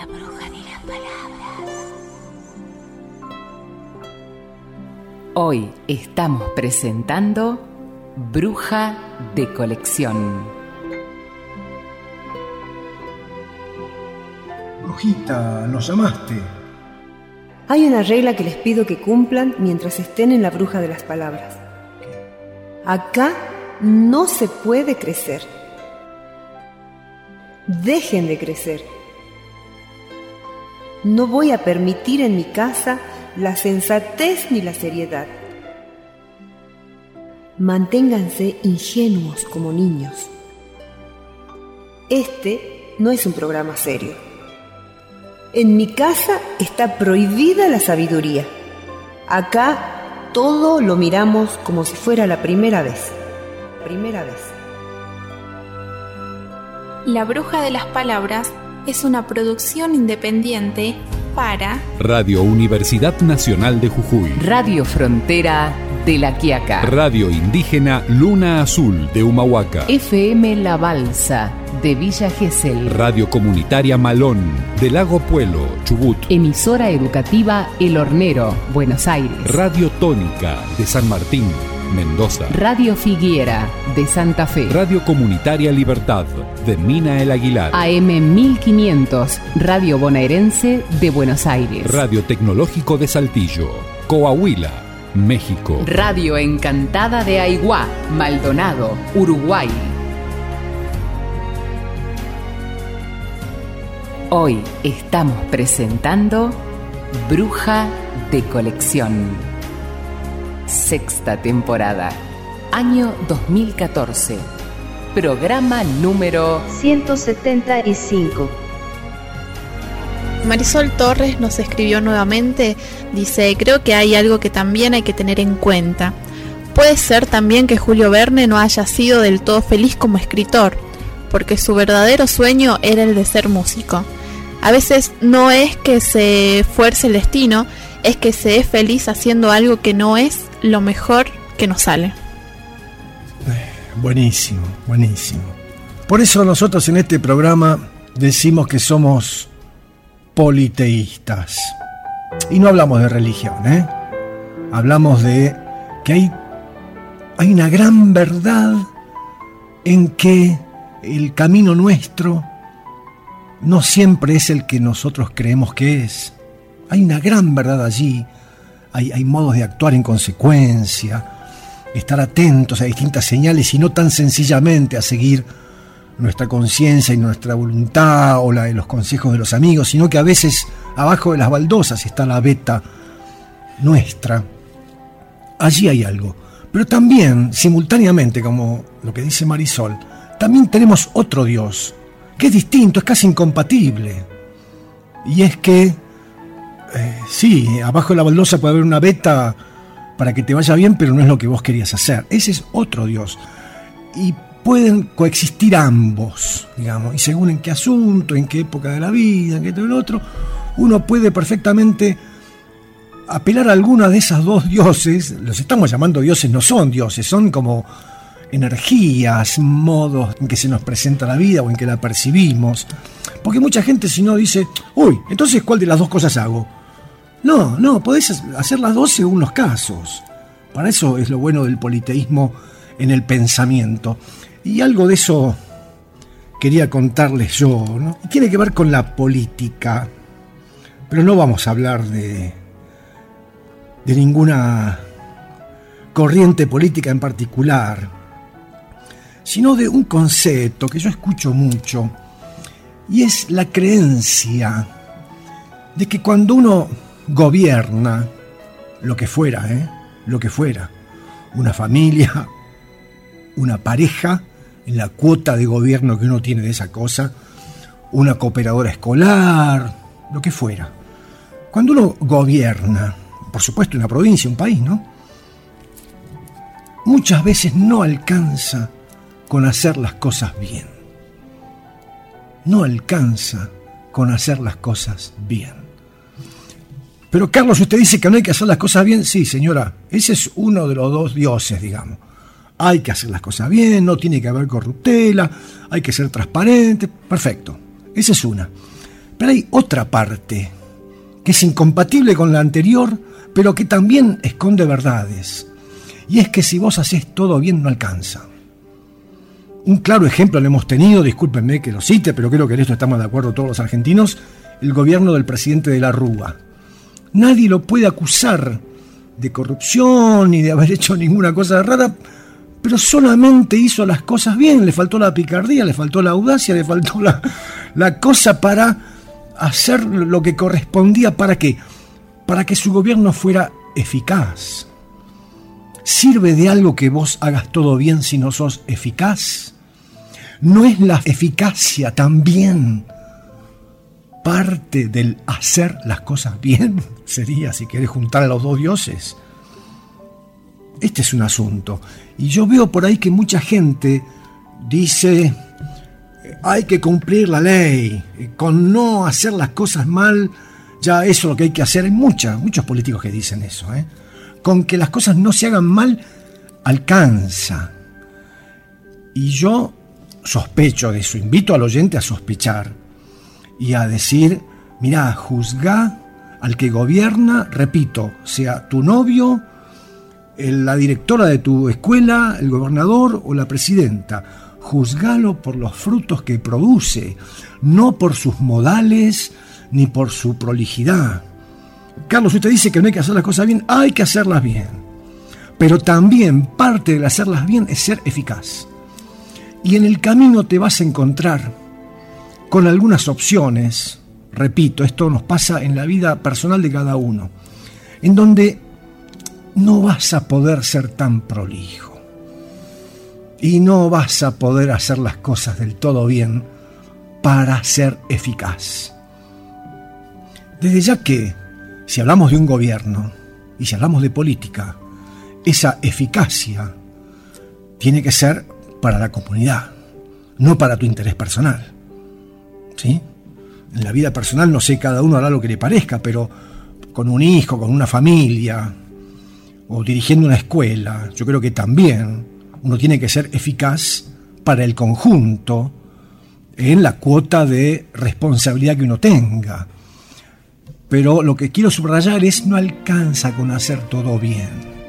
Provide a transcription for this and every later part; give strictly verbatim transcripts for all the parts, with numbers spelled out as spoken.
La bruja de las palabras. Hoy estamos presentando Bruja de Colección. Brujita, nos llamaste. Hay una regla que les pido que cumplan mientras estén en la bruja de las palabras. Acá no se puede crecer. Dejen de crecer. No voy a permitir en mi casa la sensatez ni la seriedad. Manténganse ingenuos como niños. Este no es un programa serio. En mi casa está prohibida la sabiduría. Acá todo lo miramos como si fuera la primera vez. Primera vez. La Bruja de las Palabras es una producción independiente para Radio Universidad Nacional de Jujuy, Radio Frontera de La Quiaca, Radio Indígena Luna Azul de Humahuaca, F M La Balsa de Villa Gesell, Radio Comunitaria Malón de Lago Puelo, Chubut, Emisora Educativa El Hornero, Buenos Aires, Radio Tónica de San Martín, Mendoza, Radio Figuera de Santa Fe, Radio Comunitaria Libertad de Mina El Aguilar, A M mil quinientos, Radio Bonaerense de Buenos Aires, Radio Tecnológico de Saltillo, Coahuila, México, Radio Encantada de Aiguá, Maldonado, Uruguay. Hoy estamos presentando Bruja de Colección. Sexta temporada, año dos mil catorce, programa número ciento setenta y cinco. Marisol Torres nos escribió nuevamente, dice, creo que hay algo que también hay que tener en cuenta. Puede ser también que Julio Verne no haya sido del todo feliz como escritor, porque su verdadero sueño era el de ser músico. A veces no es que se fuerce el destino, es que se es feliz haciendo algo que no es lo mejor que nos sale. Buenísimo, buenísimo. Por eso nosotros en este programa decimos que somos politeístas. Y no hablamos de religión, ¿eh? Hablamos de que hay, hay una gran verdad en que el camino nuestro no siempre es el que nosotros creemos que es. Hay una gran verdad allí. Hay, hay modos de actuar en consecuencia, estar atentos a distintas señales y no tan sencillamente a seguir nuestra conciencia y nuestra voluntad o la de los consejos de los amigos, sino que a veces abajo de las baldosas está la beta nuestra. Allí hay algo. Pero también, simultáneamente, como lo que dice Marisol, también tenemos otro Dios, que es distinto, es casi incompatible. Y es que, eh, sí, abajo de la baldosa puede haber una beta para que te vaya bien, pero no es lo que vos querías hacer. Ese es otro Dios. Y pueden coexistir ambos, digamos, y según en qué asunto, en qué época de la vida, en qué todo el otro, uno puede perfectamente apelar a alguna de esas dos dioses. Los estamos llamando dioses, no son dioses, son como energías, modos en que se nos presenta la vida o en que la percibimos. Porque mucha gente, si no, dice, uy, entonces ¿cuál de las dos cosas hago? No, no, podés hacer las dos según los casos. Para eso es lo bueno del politeísmo en el pensamiento. Y algo de eso quería contarles yo, ¿no? Y tiene que ver con la política. Pero no vamos a hablar de, de ninguna corriente política en particular, sino de un concepto que yo escucho mucho, y es la creencia de que cuando uno gobierna, lo que fuera, ¿eh? lo que fuera, una familia, una pareja, en la cuota de gobierno que uno tiene de esa cosa, una cooperadora escolar, lo que fuera. Cuando uno gobierna, por supuesto una provincia, un país, ¿no? Muchas veces no alcanza con hacer las cosas bien. No alcanza con hacer las cosas bien. Pero Carlos, usted dice que no hay que hacer las cosas bien. Sí, señora, ese es uno de los dos dioses, digamos. Hay que hacer las cosas bien, no tiene que haber corruptela, hay que ser transparente, perfecto. Esa es una. Pero hay otra parte que es incompatible con la anterior, pero que también esconde verdades. Y es que si vos haces todo bien no alcanza. Un claro ejemplo lo hemos tenido, discúlpenme que lo cite, pero creo que en esto estamos de acuerdo todos los argentinos, el gobierno del presidente de la Rúa. Nadie lo puede acusar de corrupción ni de haber hecho ninguna cosa rara, pero solamente hizo las cosas bien, le faltó la picardía, le faltó la audacia, le faltó la, la cosa para hacer lo que correspondía. ¿Para qué? Para que su gobierno fuera eficaz. ¿Sirve de algo que vos hagas todo bien si no sos eficaz? ¿No es la eficacia también parte del hacer las cosas bien? Sería, si querés juntar a los dos dioses. Este es un asunto. Y yo veo por ahí que mucha gente dice, hay que cumplir la ley, con no hacer las cosas mal, ya eso es lo que hay que hacer. Hay mucha, muchos políticos que dicen eso, ¿eh? Con que las cosas no se hagan mal, alcanza. Y yo sospecho de eso, invito al oyente a sospechar y a decir, mirá, juzgá al que gobierna, repito, sea tu novio, la directora de tu escuela, el gobernador o la presidenta. Juzgalo por los frutos que produce, no por sus modales ni por su prolijidad. Carlos, usted dice que no hay que hacer las cosas bien, hay que hacerlas bien. Pero también parte de hacerlas bien es ser eficaz. Y en el camino te vas a encontrar con algunas opciones, repito, esto nos pasa en la vida personal de cada uno, en donde no vas a poder ser tan prolijo y no vas a poder hacer las cosas del todo bien para ser eficaz. Desde ya que, si hablamos de un gobierno y si hablamos de política, esa eficacia tiene que ser para la comunidad, no para tu interés personal. ¿Sí? En la vida personal, no sé, cada uno hará lo que le parezca, pero con un hijo, con una familia, o dirigiendo una escuela, yo creo que también uno tiene que ser eficaz para el conjunto en la cuota de responsabilidad que uno tenga. Pero lo que quiero subrayar es, no alcanza con hacer todo bien.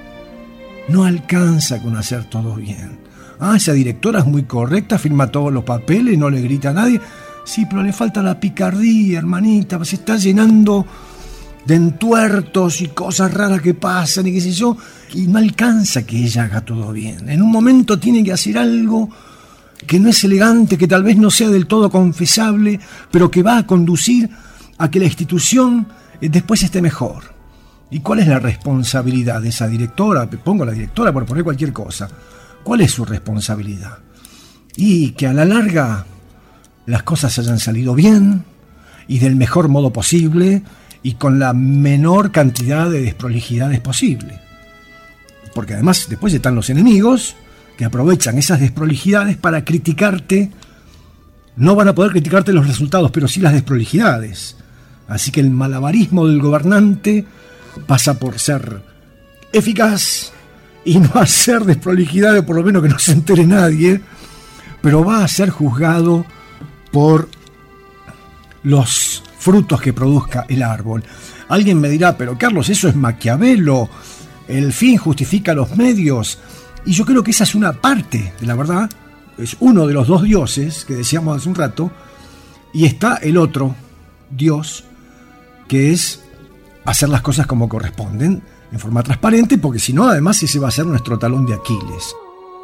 No alcanza con hacer todo bien. Ah, esa directora es muy correcta, firma todos los papeles, no le grita a nadie. Sí, pero le falta la picardía, hermanita, se está llenando de entuertos y cosas raras que pasan y qué sé yo, y no alcanza que ella haga todo bien. En un momento tiene que hacer algo que no es elegante, que tal vez no sea del todo confesable, pero que va a conducir a que la institución después esté mejor. ¿Y cuál es la responsabilidad de esa directora? Pongo a la directora por poner cualquier cosa. ¿Cuál es su responsabilidad? Y que a la larga las cosas hayan salido bien y del mejor modo posible y con la menor cantidad de desprolijidades posible. Porque además después están los enemigos que aprovechan esas desprolijidades para criticarte. No van a poder criticarte los resultados, pero sí las desprolijidades. Así que el malabarismo del gobernante pasa por ser eficaz y no hacer desprolijidades, por lo menos que no se entere nadie, pero va a ser juzgado por los frutos que produzca el árbol. Alguien me dirá, pero Carlos, eso es Maquiavelo, el fin justifica los medios, y yo creo que esa es una parte de la verdad. Es uno de los dos dioses que decíamos hace un rato, y está el otro Dios, que es hacer las cosas como corresponden, en forma transparente, porque si no, además ese va a ser nuestro talón de Aquiles.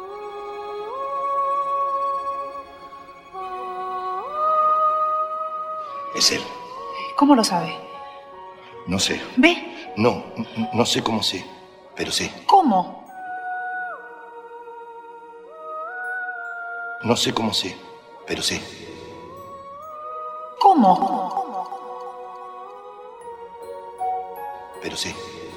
Es él. ¿Cómo lo sabe? No sé. ¿Ve? No, no sé cómo sé, pero sé. ¿Cómo? No sé cómo sé, pero sé. ¿Cómo? Pero sé.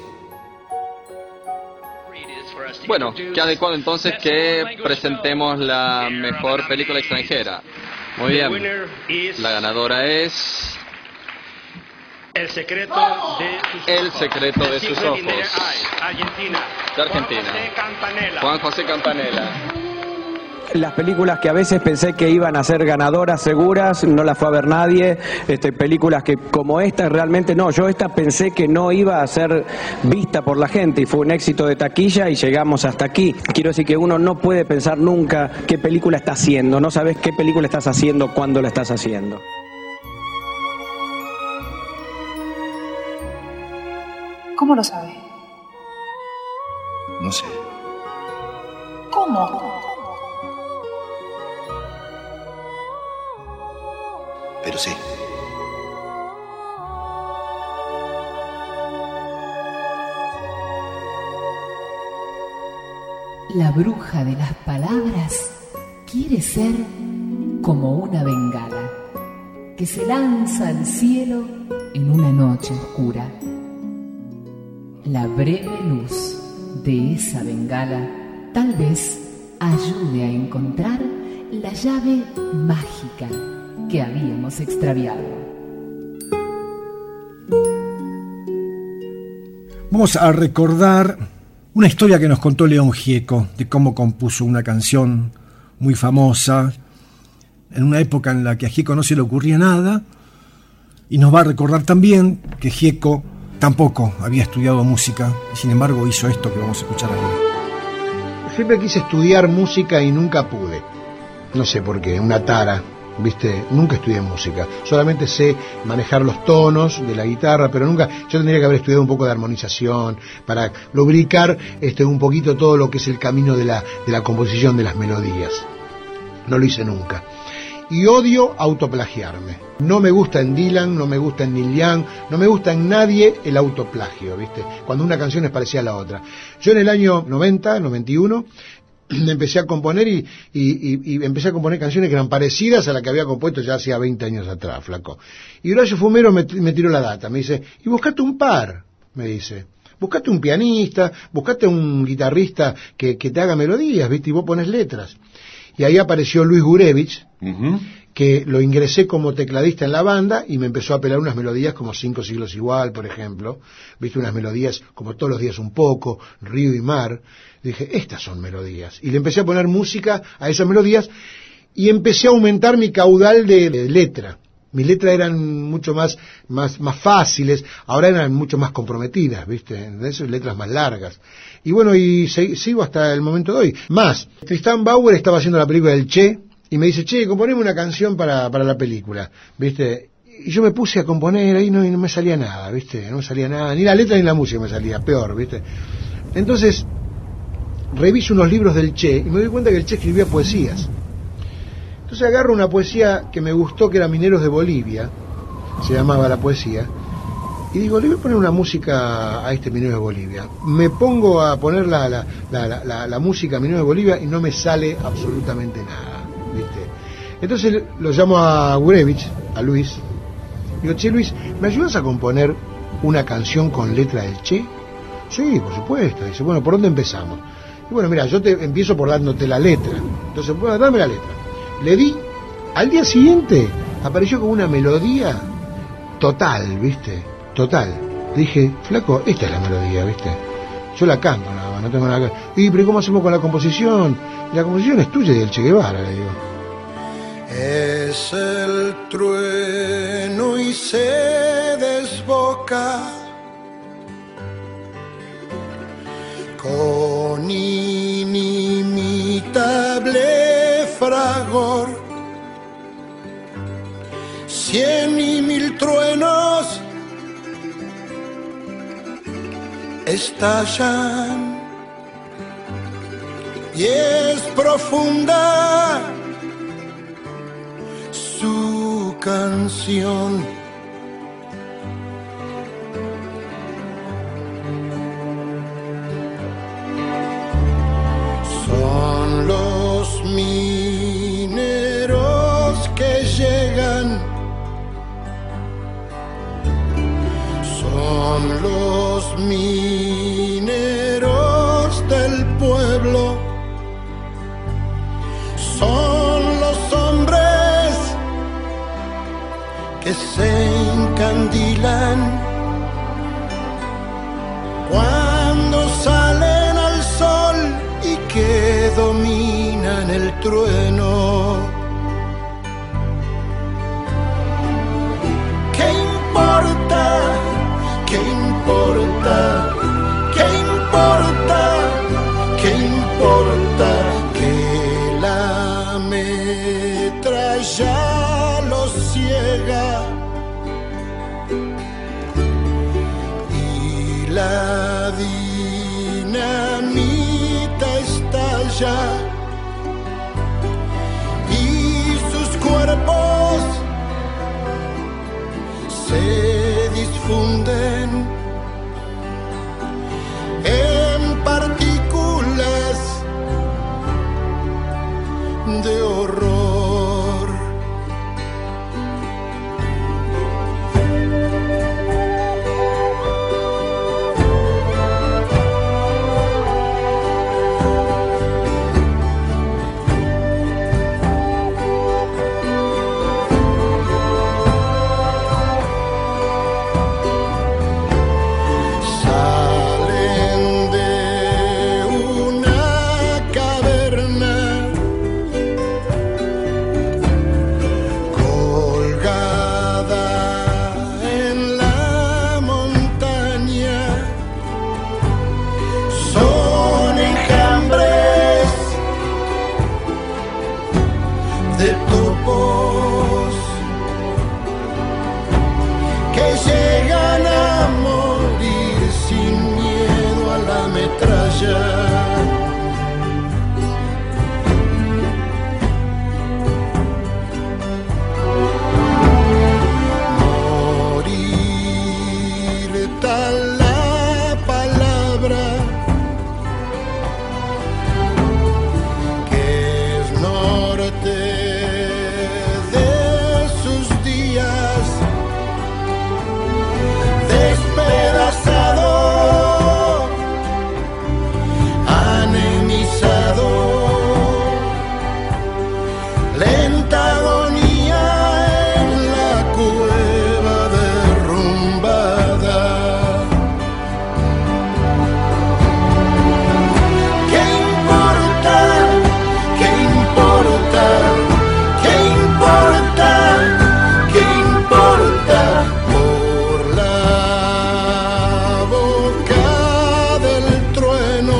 Bueno, qué adecuado entonces que presentemos la mejor película extranjera. Muy bien. La ganadora es... El secreto de sus El ojos. secreto de sus ojos. Argentina. De Argentina. Juan José Campanella. Juan José Campanella. Las películas que a veces pensé que iban a ser ganadoras seguras, no las fue a ver nadie. Este, películas que como esta realmente no, yo esta pensé que no iba a ser vista por la gente y fue un éxito de taquilla y llegamos hasta aquí. Quiero decir que uno no puede pensar nunca qué película está haciendo, no sabes qué película estás haciendo, cuándo la estás haciendo. ¿Cómo lo sabe? No sé. ¿Cómo? Pero sí. La bruja de las palabras quiere ser como una bengala que se lanza al cielo en una noche oscura. La breve luz de esa bengala tal vez ayude a encontrar la llave mágica que habíamos extraviado. Vamos a recordar una historia que nos contó León Gieco de cómo compuso una canción muy famosa en una época en la que a Gieco no se le ocurría nada, y nos va a recordar también que Gieco tampoco había estudiado música y sin embargo hizo esto que vamos a escuchar ahora. Siempre quise estudiar música y nunca pude. No sé por qué, una tara, ¿viste? Nunca estudié música. Solamente sé manejar los tonos de la guitarra, pero nunca... Yo tendría que haber estudiado un poco de armonización para lubricar este, un poquito todo lo que es el camino de la, de la composición de las melodías. No lo hice nunca. Y odio autoplagiarme. No me gusta en Dylan, no me gusta en Neil Young, no me gusta en nadie el autoplagio, ¿viste? Cuando una canción es parecida a la otra. Yo en el año noventa, noventa y uno, empecé a componer y, y, y, y empecé a componer canciones que eran parecidas a las que había compuesto ya hacía veinte años atrás, flaco. Y Horacio Fumero me, me tiró la data, me dice, y buscate un par, me dice. Buscate un pianista, buscate un guitarrista que, que te haga melodías, ¿viste? Y vos pones letras. Y ahí apareció Luis Gurevich, uh-huh. que lo ingresé como tecladista en la banda y me empezó a pelar unas melodías como Cinco siglos igual, por ejemplo. Viste, unas melodías como Todos los días un poco, Río y mar. Y dije, estas son melodías. Y le empecé a poner música a esas melodías y empecé a aumentar mi caudal de, de letra. Mis letras eran mucho más, más, más fáciles, ahora eran mucho más comprometidas, ¿viste? De esas letras más largas. Y bueno, y se, sigo hasta el momento de hoy. Más, Tristan Bauer estaba haciendo la película del Che, y me dice, che, componeme una canción para, para la película, ¿viste? Y yo me puse a componer ahí no, y no me salía nada, ¿viste? No me salía nada, ni la letra ni la música me salía, peor, ¿viste? Entonces, reviso unos libros del Che, y me doy cuenta que el Che escribía poesías. Entonces agarro una poesía que me gustó, que era Mineros de Bolivia, se llamaba la poesía, y digo, le voy a poner una música a este Minero de Bolivia. Me pongo a poner la, la, la, la, la, la música a Minero de Bolivia y no me sale absolutamente nada, ¿viste? Entonces lo llamo a Gurevich, a Luis, y digo, che Luis, ¿me ayudas a componer una canción con letra del Che? Sí, por supuesto. Dice, bueno, ¿por dónde empezamos? Y bueno, mira, yo te empiezo por dándote la letra. Entonces, bueno, dame la letra. Le di, al día siguiente apareció como una melodía total, ¿viste? Total. Dije, flaco, esta es la melodía, ¿viste? Yo la canto nada más, no tengo nada que... Y, pero ¿cómo hacemos con la composición? Y la composición es tuya y del Che Guevara, le digo. Es el trueno y se desboca con inimitable fragor, cien y mil truenos estallan y es profunda su canción. Son los mineros que llegan, son los mineros del pueblo, son los hombres que se encandilan cuando salen al sol y que dominan el trueno. ¿Qué importa? ¿Qué importa? ¿Qué importa? ¿Qué importa? Que la metralla los ciega y la dinamita estalla y sus cuerpos se disfunden en partículas de horror. Morir tal la palabra que es norte de sus días, despedazado, anemizado, lenta agonía en la cueva derrumbada. ¿Qué importa? ¿Qué importa? ¿Qué importa? ¿Qué importa? Por la boca del trueno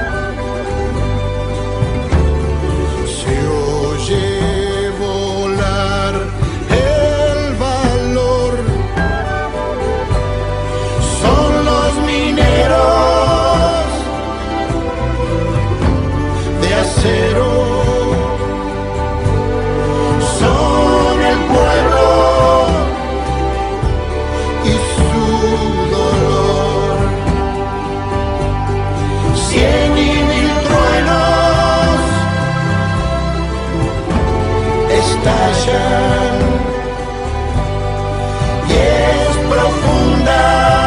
se oye volar el valor. Son los mineros de acero, son el pueblo y su dolor. Cien y mil truenos estallan y es profunda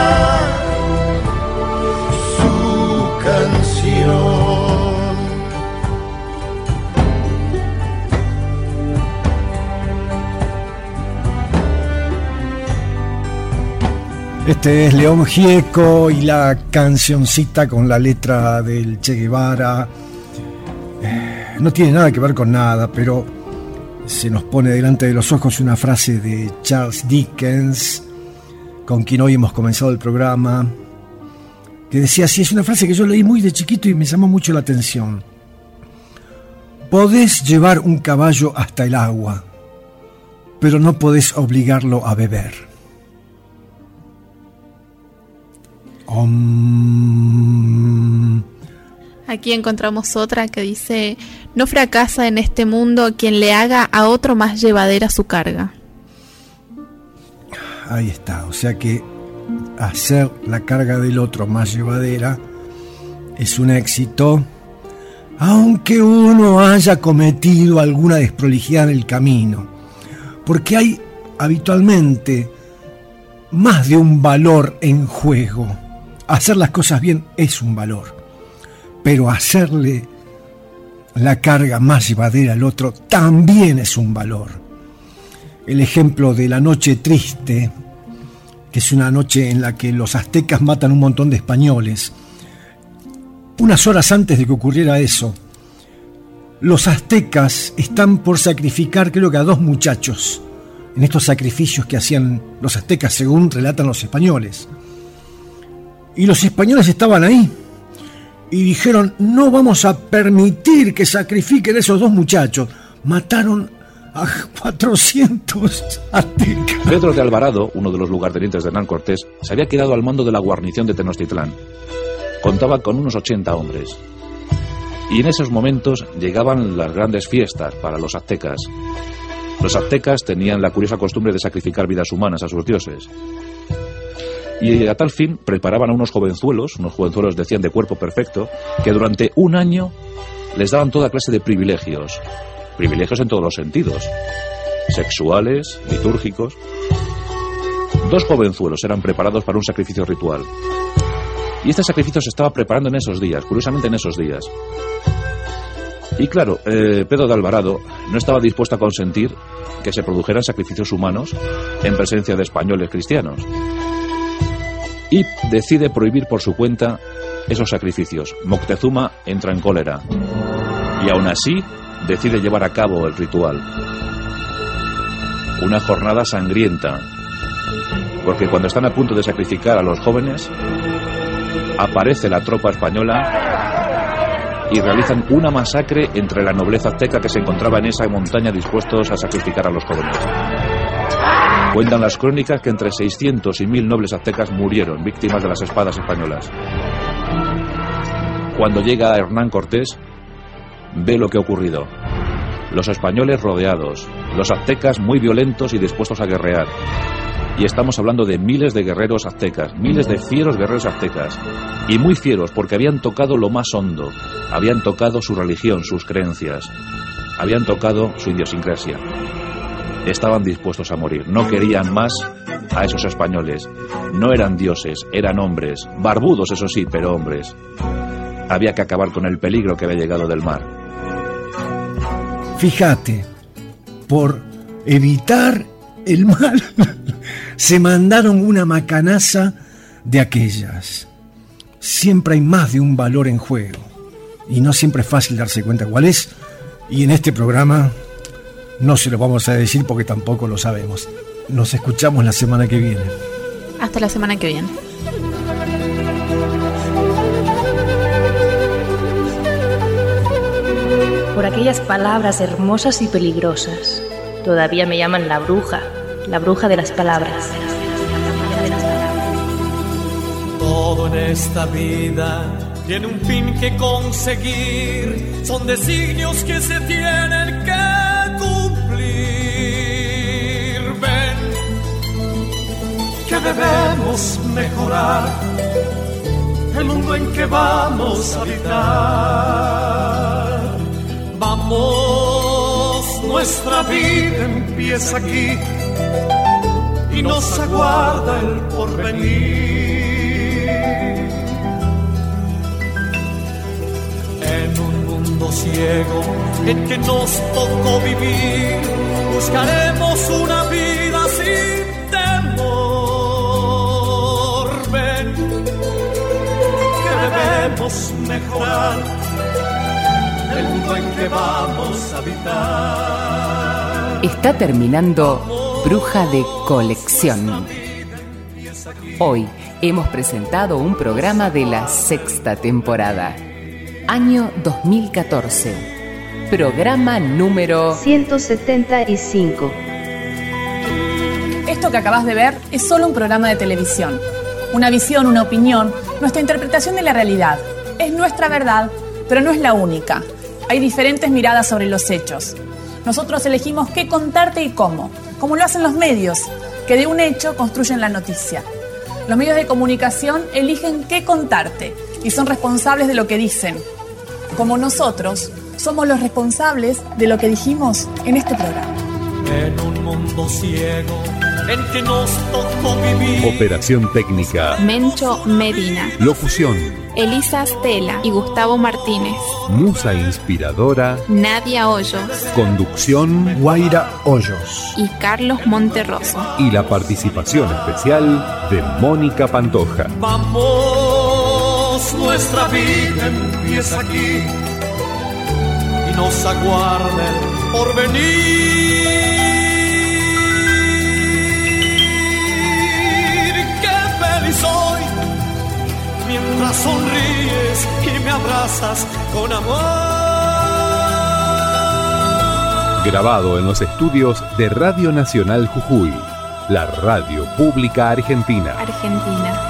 su canción. Este es León Gieco y la cancioncita con la letra del Che Guevara. Eh, no tiene nada que ver con nada, pero se nos pone delante de los ojos una frase de Charles Dickens, con quien hoy hemos comenzado el programa, que decía así, es una frase que yo leí muy de chiquito y me llamó mucho la atención. Podés llevar un caballo hasta el agua, pero no podés obligarlo a beber. Om. Aquí encontramos otra que dice: no fracasa en este mundo quien le haga a otro más llevadera su carga. Ahí está, o sea que hacer la carga del otro más llevadera es un éxito, aunque uno haya cometido alguna desprolijidad en el camino, porque hay habitualmente más de un valor en juego. Hacer las cosas bien es un valor, pero hacerle la carga más llevadera al otro también es un valor. El ejemplo de la noche triste, que es una noche en la que los aztecas matan un montón de españoles. Unas horas antes de que ocurriera eso, los aztecas están por sacrificar, creo que a dos muchachos, en estos sacrificios que hacían los aztecas, según relatan los españoles. Y los españoles estaban ahí y dijeron: no vamos a permitir que sacrifiquen a esos dos muchachos. Mataron a cuatrocientos aztecas. Pedro de Alvarado, uno de los lugartenientes de Hernán Cortés, se había quedado al mando de la guarnición de Tenochtitlán. Contaba con unos ochenta hombres. Y en esos momentos llegaban las grandes fiestas para los aztecas. Los aztecas tenían la curiosa costumbre de sacrificar vidas humanas a sus dioses. Y a tal fin preparaban a unos jovenzuelos, unos jovenzuelos decían de cuerpo perfecto, que durante un año les daban toda clase de privilegios. Privilegios en todos los sentidos. Sexuales, litúrgicos. Dos jovenzuelos eran preparados para un sacrificio ritual. Y este sacrificio se estaba preparando en esos días, curiosamente en esos días. Y claro, eh, Pedro de Alvarado no estaba dispuesto a consentir que se produjeran sacrificios humanos en presencia de españoles cristianos. Y decide prohibir por su cuenta esos sacrificios. Moctezuma entra en cólera. Y aún así decide llevar a cabo el ritual. Una jornada sangrienta. Porque cuando están a punto de sacrificar a los jóvenes, aparece la tropa española y realizan una masacre entre la nobleza azteca que se encontraba en esa montaña dispuestos a sacrificar a los jóvenes. Cuentan las crónicas que entre seiscientos y mil nobles aztecas murieron, víctimas de las espadas españolas. Cuando llega Hernán Cortés, ve lo que ha ocurrido. Los españoles rodeados, los aztecas muy violentos y dispuestos a guerrear. Y estamos hablando de miles de guerreros aztecas, miles de fieros guerreros aztecas. Y muy fieros porque habían tocado lo más hondo, habían tocado su religión, sus creencias, habían tocado su idiosincrasia. Estaban dispuestos a morir, no querían más a esos españoles. No eran dioses, eran hombres, barbudos eso sí, pero hombres. Había que acabar con el peligro que había llegado del mar. Fíjate, por evitar el mal, se mandaron una macanaza de aquellas. Siempre hay más de un valor en juego, y no siempre es fácil darse cuenta cuál es, y en este programa no se lo vamos a decir porque tampoco lo sabemos. Nos escuchamos la semana que viene. Hasta la semana que viene. Por aquellas palabras hermosas y peligrosas, todavía me llaman la bruja, la bruja de las palabras. Todo en esta vida tiene un fin que conseguir, son designios que se tienen que cumplir. Ven, que debemos mejorar el mundo en que vamos a habitar. Vamos, nuestra vida empieza aquí y nos aguarda el porvenir. En un mundo ciego en que nos tocó vivir, buscaremos una vida sin temor. Ven, que debemos mejorar el mundo en que vamos a habitar. Está terminando Bruja de Colección. Hoy hemos presentado un programa de la sexta temporada, año dos mil catorce, programa número ciento setenta y cinco. Esto que acabas de ver es solo un programa de televisión. Una visión, una opinión, nuestra interpretación de la realidad. Es nuestra verdad, pero no es la única. Hay diferentes miradas sobre los hechos. Nosotros elegimos qué contarte y cómo, como lo hacen los medios, que de un hecho construyen la noticia. Los medios de comunicación eligen qué contarte y son responsables de lo que dicen. Como nosotros, somos los responsables de lo que dijimos en este programa. En un mundo ciego en que nos tocó vivir. Operación técnica Mencho Medina. Locución Elisa Stella y Gustavo Martínez. Musa inspiradora Nadia Hoyos. Conducción Guaira Hoyos y Carlos Monterroso. Y la participación especial de Mónica Pantoja. Vamos, nuestra vida empieza aquí y nos aguarda el porvenir. Qué feliz soy mientras sonríes y me abrazas con amor. Grabado en los estudios de Radio Nacional Jujuy, la radio pública argentina. Argentina.